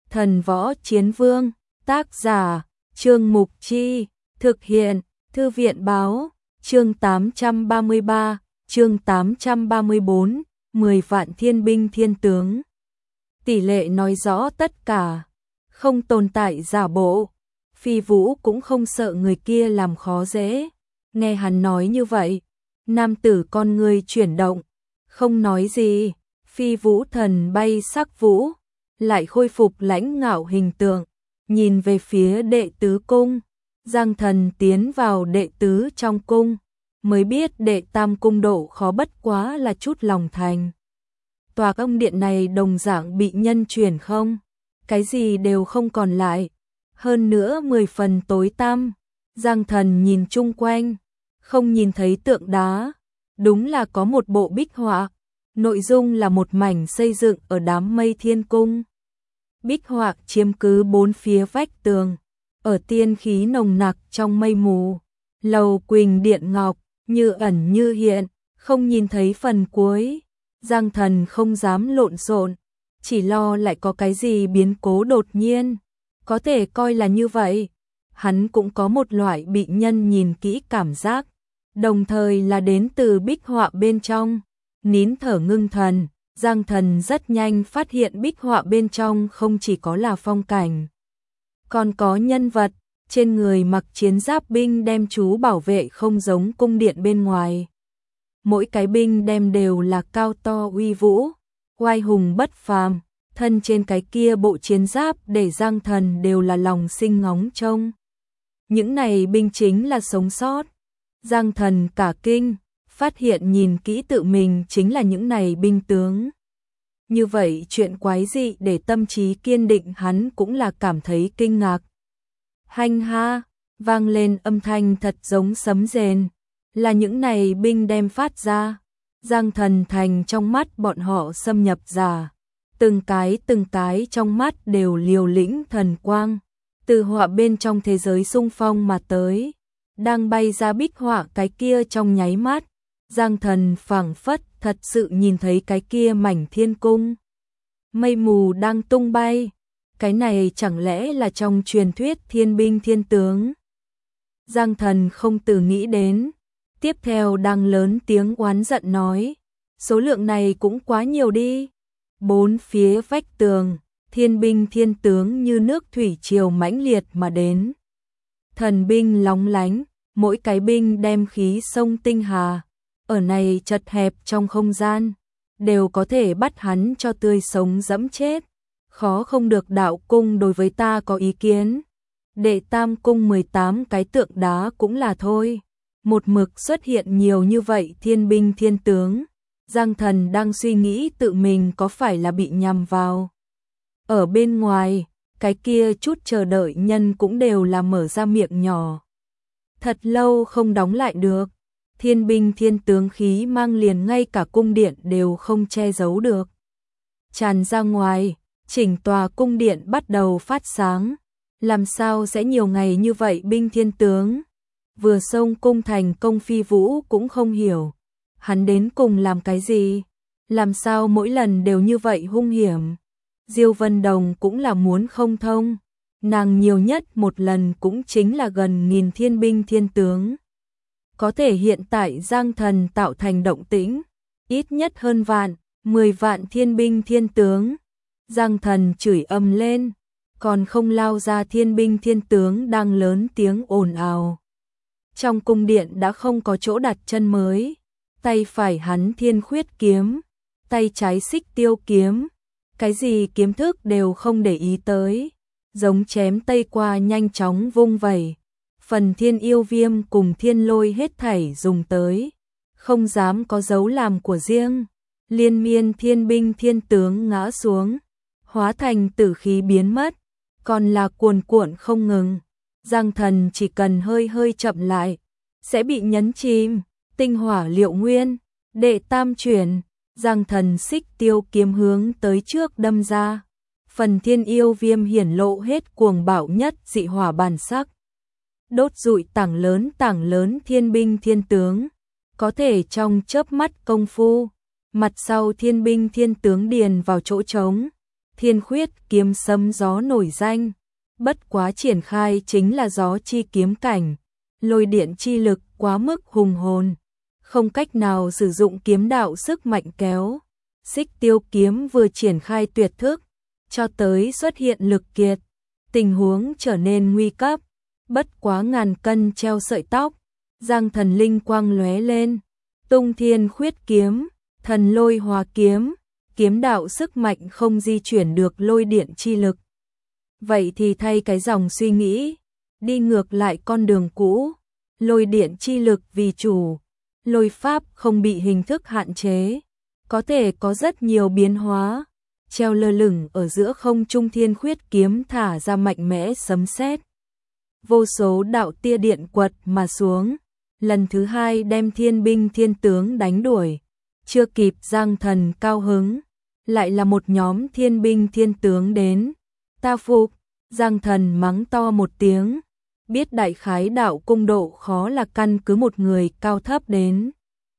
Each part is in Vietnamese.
Thần Võ Chiến Vương, tác giả, Trương Mục Chi, thực hiện, Thư viện Báo, chương 833, chương 834, 10 vạn thiên binh thiên tướng. Tỷ lệ nói rõ tất cả, không tồn tại giả bộ. Phi Vũ cũng không sợ người kia làm khó dễ. Nghe hắn nói như vậy, nam tử con người chuyển động, không nói gì. Phi Vũ thần bay sắc vũ, lại khôi phục lãnh ngạo hình tượng, nhìn về phía đệ tứ cung. Giang Thần tiến vào đệ tứ trong cung, mới biết đệ tam cung độ khó bất quá là chút lòng thành. Tòa ông điện này đồng dạng bị nhân chuyển không, cái gì đều không còn lại, hơn nữa 10 phần tối tăm. Giang Thần nhìn chung quanh, không nhìn thấy tượng đá, đúng là có một bộ bích họa, nội dung là một mảnh xây dựng ở đám mây thiên cung. Bích họa chiếm cứ bốn phía vách tường, ở tiên khí nồng nặc trong mây mù, lầu quỳnh điện ngọc, như ẩn như hiện, không nhìn thấy phần cuối. Giang Thần không dám lộn xộn, chỉ lo lại có cái gì biến cố đột nhiên, có thể coi là như vậy. Hắn cũng có một loại bị nhân nhìn kỹ cảm giác, đồng thời là đến từ bích họa bên trong. Nín thở ngưng thần, Giang Thần rất nhanh phát hiện bích họa bên trong không chỉ có là phong cảnh, còn có nhân vật, trên người mặc chiến giáp binh đem chú bảo vệ không giống cung điện bên ngoài. Mỗi cái binh đem đều là cao to uy vũ, oai hùng bất phàm, thân trên cái kia bộ chiến giáp để Giang Thần đều là lòng sinh ngóng trông. Những này binh chính là sống sót. Giang Thần cả kinh, phát hiện nhìn kỹ tự mình chính là những này binh tướng. Như vậy chuyện quái dị để tâm trí kiên định hắn cũng là cảm thấy kinh ngạc. Hanh ha, vang lên âm thanh thật giống sấm rền, là những này binh đem phát ra. Giang Thần thành trong mắt bọn họ xâm nhập giả, từng cái trong mắt đều liều lĩnh thần quang, từ họa bên trong thế giới xung phong mà tới, đang bay ra bích họa cái kia trong nháy mắt. Giang Thần phảng phất thật sự nhìn thấy cái kia mảnh thiên cung, mây mù đang tung bay, cái này chẳng lẽ là trong truyền thuyết thiên binh thiên tướng. Giang Thần không từ nghĩ đến, tiếp theo đang lớn tiếng oán giận nói, số lượng này cũng quá nhiều đi. Bốn phía vách tường, thiên binh thiên tướng như nước thủy triều mãnh liệt mà đến. Thần binh lóng lánh, mỗi cái binh đem khí sông tinh hà, ở này chật hẹp trong không gian, đều có thể bắt hắn cho tươi sống dẫm chết. Khó không được đạo cung đối với ta có ý kiến. Đệ tam cung 18 cái tượng đá cũng là thôi. Một mực xuất hiện nhiều như vậy thiên binh thiên tướng. Giang Thần đang suy nghĩ tự mình có phải là bị nhầm vào. Ở bên ngoài, cái kia chút chờ đợi nhân cũng đều là mở ra miệng nhỏ. Thật lâu không đóng lại được. Thiên binh thiên tướng khí mang liền ngay cả cung điện đều không che giấu được. Tràn ra ngoài, chỉnh tòa cung điện bắt đầu phát sáng. Làm sao sẽ nhiều ngày như vậy binh thiên tướng? Vừa xông cung thành công Phi Vũ cũng không hiểu. Hắn đến cùng làm cái gì? Làm sao mỗi lần đều như vậy hung hiểm? Diêu Vân Đồng cũng là muốn không thông. Nàng nhiều nhất một lần cũng chính là gần 1000 thiên binh thiên tướng. Có thể hiện tại Giang Thần tạo thành động tĩnh, ít nhất hơn vạn, 10 vạn thiên binh thiên tướng. Giang Thần chửi ầm lên, còn không lao ra thiên binh thiên tướng đang lớn tiếng ồn ào. Trong cung điện đã không có chỗ đặt chân mới, tay phải hắn thiên khuyết kiếm, tay trái xích tiêu kiếm, cái gì kiếm thức đều không để ý tới, giống chém tây qua nhanh chóng vung vẩy. Phần thiên yêu viêm cùng thiên lôi hết thảy dùng tới, không dám có dấu làm của riêng. Liên miên thiên binh thiên tướng ngã xuống, hóa thành tử khí biến mất, còn là cuồn cuộn không ngừng. Giang Thần chỉ cần hơi chậm lại, sẽ bị nhấn chìm. Tinh hỏa liệu nguyên, đệ tam chuyển, Giang Thần xích tiêu kiếm hướng tới trước đâm ra. Phần thiên yêu viêm hiển lộ hết cuồng bạo nhất dị hỏa bản sắc. Đốt rụi tảng lớn thiên binh thiên tướng, có thể trong chớp mắt công phu, mặt sau thiên binh thiên tướng điền vào chỗ trống, Thiên khuyết kiếm sấm gió nổi danh, bất quá triển khai chính là gió chi kiếm cảnh, lôi điện chi lực quá mức hùng hồn, không cách nào sử dụng kiếm đạo sức mạnh kéo. Xích tiêu kiếm vừa triển khai tuyệt thức, cho tới xuất hiện lực kiệt, tình huống trở nên nguy cấp, bất quá ngàn cân treo sợi tóc, Giang Thần linh quang lóe lên, tung thiên khuyết kiếm, thần lôi hóa kiếm, kiếm đạo sức mạnh không di chuyển được lôi điện chi lực. Vậy thì thay cái dòng suy nghĩ, đi ngược lại con đường cũ, lôi điện chi lực vì chủ, lôi pháp không bị hình thức hạn chế, có thể có rất nhiều biến hóa. Treo lơ lửng ở giữa không trung thiên khuyết kiếm thả ra mạnh mẽ sấm sét, vô số đạo tia điện quật mà xuống, lần thứ hai đem thiên binh thiên tướng đánh đuổi. Chưa kịp Giang Thần cao hứng, lại là một nhóm thiên binh thiên tướng đến. Ta phục. Giang Thần mắng to một tiếng, biết đại khái đạo cung độ khó là căn cứ một người cao thấp đến.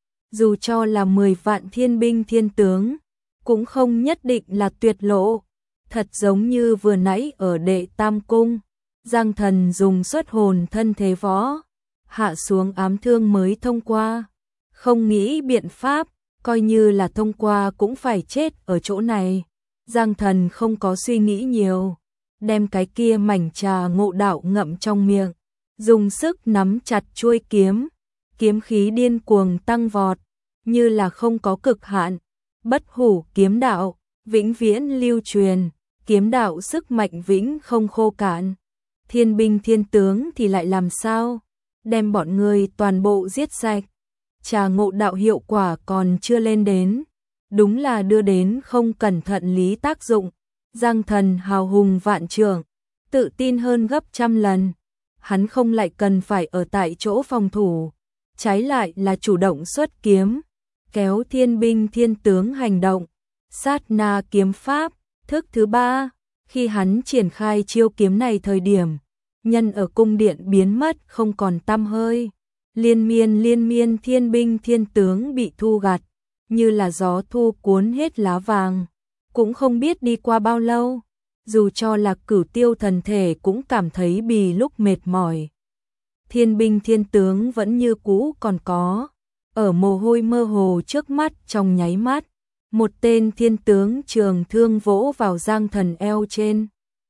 Dù cho là 10 vạn thiên binh thiên tướng, cũng không nhất định là tuyệt lộ. Thật giống như vừa nãy ở Đệ Tam Cung, Giang Thần dùng xuất hồn thân thế võ, hạ xuống ám thương mới thông qua. Không nghĩ biện pháp, coi như là thông qua cũng phải chết ở chỗ này. Giang Thần không có suy nghĩ nhiều, đem cái kia mảnh trà ngộ đạo ngậm trong miệng, dùng sức nắm chặt chuôi kiếm, kiếm khí điên cuồng tăng vọt, như là không có cực hạn. Bất hủ kiếm đạo, vĩnh viễn lưu truyền, kiếm đạo sức mạnh vĩnh không khô cạn. Thiên binh thiên tướng thì lại làm sao? Đem bọn người toàn bộ giết sạch. Trà ngộ đạo hiệu quả còn chưa lên đến, đúng là đưa đến không cẩn thận lý tác dụng. Giang Thần hào hùng vạn trượng, tự tin hơn gấp trăm lần. Hắn không lại cần phải ở tại chỗ phòng thủ, trái lại là chủ động xuất kiếm, kéo thiên binh thiên tướng hành động. Sát na kiếm pháp, thức thứ 3, khi hắn triển khai chiêu kiếm này thời điểm, nhân ở cung điện biến mất không còn tăm hơi. Liên miên thiên binh thiên tướng bị thu gặt, như là gió thu cuốn hết lá vàng. Cũng không biết đi qua bao lâu, dù cho là Cửu Tiêu thần thể cũng cảm thấy bì lúc mệt mỏi. Thiên binh thiên tướng vẫn như cũ còn có, ở mồ hôi mơ hồ trước mắt trong nháy mắt, một tên thiên tướng trường thương vỗ vào Giang Thần eo trên.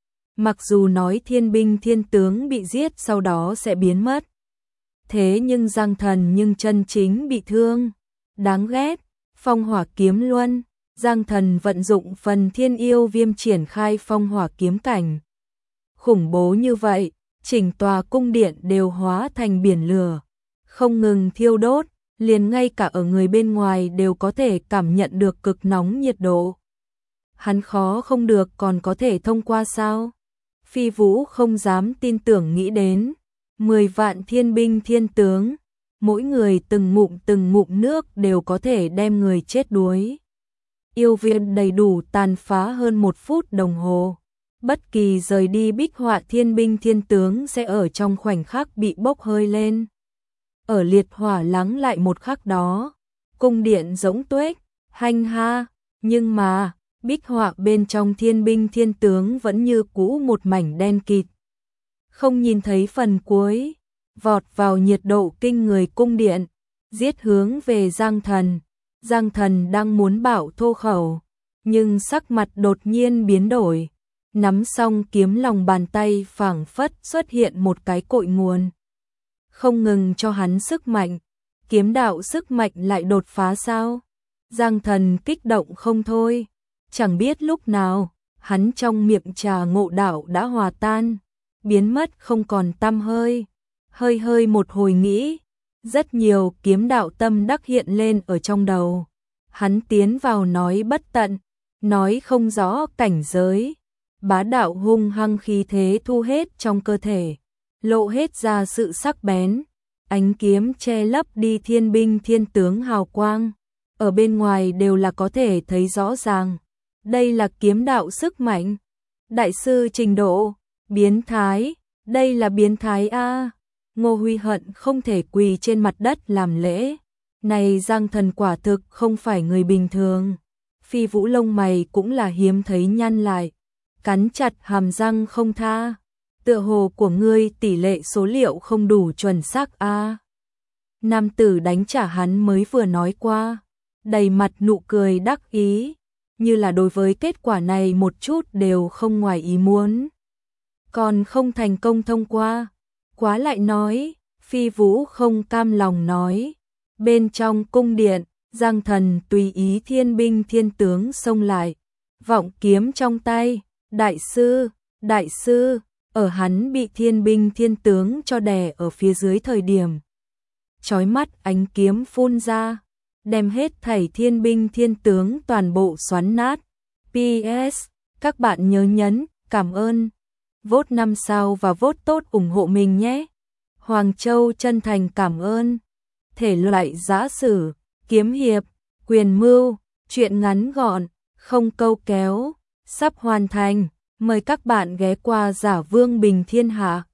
Mặc dù nói thiên binh thiên tướng bị giết sau đó sẽ biến mất, thế nhưng Giang Thần nhưng chân chính bị thương. Đáng ghét, phong hỏa kiếm luân. Giang Thần vận dụng phần thiên yêu viêm triển khai phong hỏa kiếm cảnh. Khủng bố như vậy, chỉnh tòa cung điện đều hóa thành biển lửa, không ngừng thiêu đốt, liền ngay cả ở người bên ngoài đều có thể cảm nhận được cực nóng nhiệt độ. Hắn khó không được còn có thể thông qua sao? Phi Vũ không dám tin tưởng nghĩ đến, 10 vạn thiên binh thiên tướng, mỗi người từng ngụm nước đều có thể đem người chết đuối. Yêu viên đầy đủ tàn phá hơn 1 phút đồng hồ. Bất kỳ rời đi bích họa thiên binh thiên tướng sẽ ở trong khoảnh khắc bị bốc hơi lên. Ở liệt hỏa lắng lại một khắc đó, cung điện rỗng tuếch, hanh ha, nhưng mà, bích họa bên trong thiên binh thiên tướng vẫn như cũ một mảnh đen kịt. Không nhìn thấy phần cuối, vọt vào nhiệt độ kinh người cung điện, giết hướng về Giang Thần. Giang Thần đang muốn bảo thô khẩu, nhưng sắc mặt đột nhiên biến đổi, nắm xong kiếm lòng bàn tay phảng phất xuất hiện một cái cội nguồn. Không ngừng cho hắn sức mạnh, kiếm đạo sức mạnh lại đột phá sao? Giang Thần kích động không thôi, chẳng biết lúc nào, hắn trong miệng trà ngộ đạo đã hòa tan, biến mất không còn tăm hơi. Hơi một hồi nghĩ, rất nhiều kiếm đạo tâm đắc hiện lên ở trong đầu. Hắn tiến vào nói bất tận, nói không rõ cảnh giới, bá đạo hung hăng khí thế thu hết trong cơ thể, lộ hết ra sự sắc bén, ánh kiếm che lấp đi thiên binh thiên tướng hào quang, ở bên ngoài đều là có thể thấy rõ ràng. Đây là kiếm đạo sức mạnh, đại sư trình độ, biến thái, đây là biến thái a. Ngô Huy hận không thể quỳ trên mặt đất làm lễ. Này Giang Thần quả thực không phải người bình thường. Phi Vũ lông mày cũng là hiếm thấy nhăn lại, cắn chặt hàm răng không tha. Tựa hồ của ngươi tỷ lệ số liệu không đủ chuẩn xác a. Nam tử đánh trả hắn mới vừa nói qua, đầy mặt nụ cười đắc ý, như là đối với kết quả này một chút đều không ngoài ý muốn. Còn không thành công thông qua, quá lại nói, Phi Vũ không cam lòng nói. Bên trong cung điện, Giang Thần tùy ý thiên binh thiên tướng xông lại, vọng kiếm trong tay, đại sư, ở hắn bị thiên binh thiên tướng cho đè ở phía dưới thời điểm. Chói mắt ánh kiếm phun ra, đem hết thảy thiên binh thiên tướng toàn bộ xoắn nát. PS, các bạn nhớ nhấn, cảm ơn, vote 5 sao và vote tốt ủng hộ mình nhé. Hoàng Châu chân thành cảm ơn. Thể loại giã sử, kiếm hiệp, quyền mưu, truyện ngắn gọn, không câu kéo, sắp hoàn thành. Mời các bạn ghé qua Giả Vương Bình Thiên Hạ.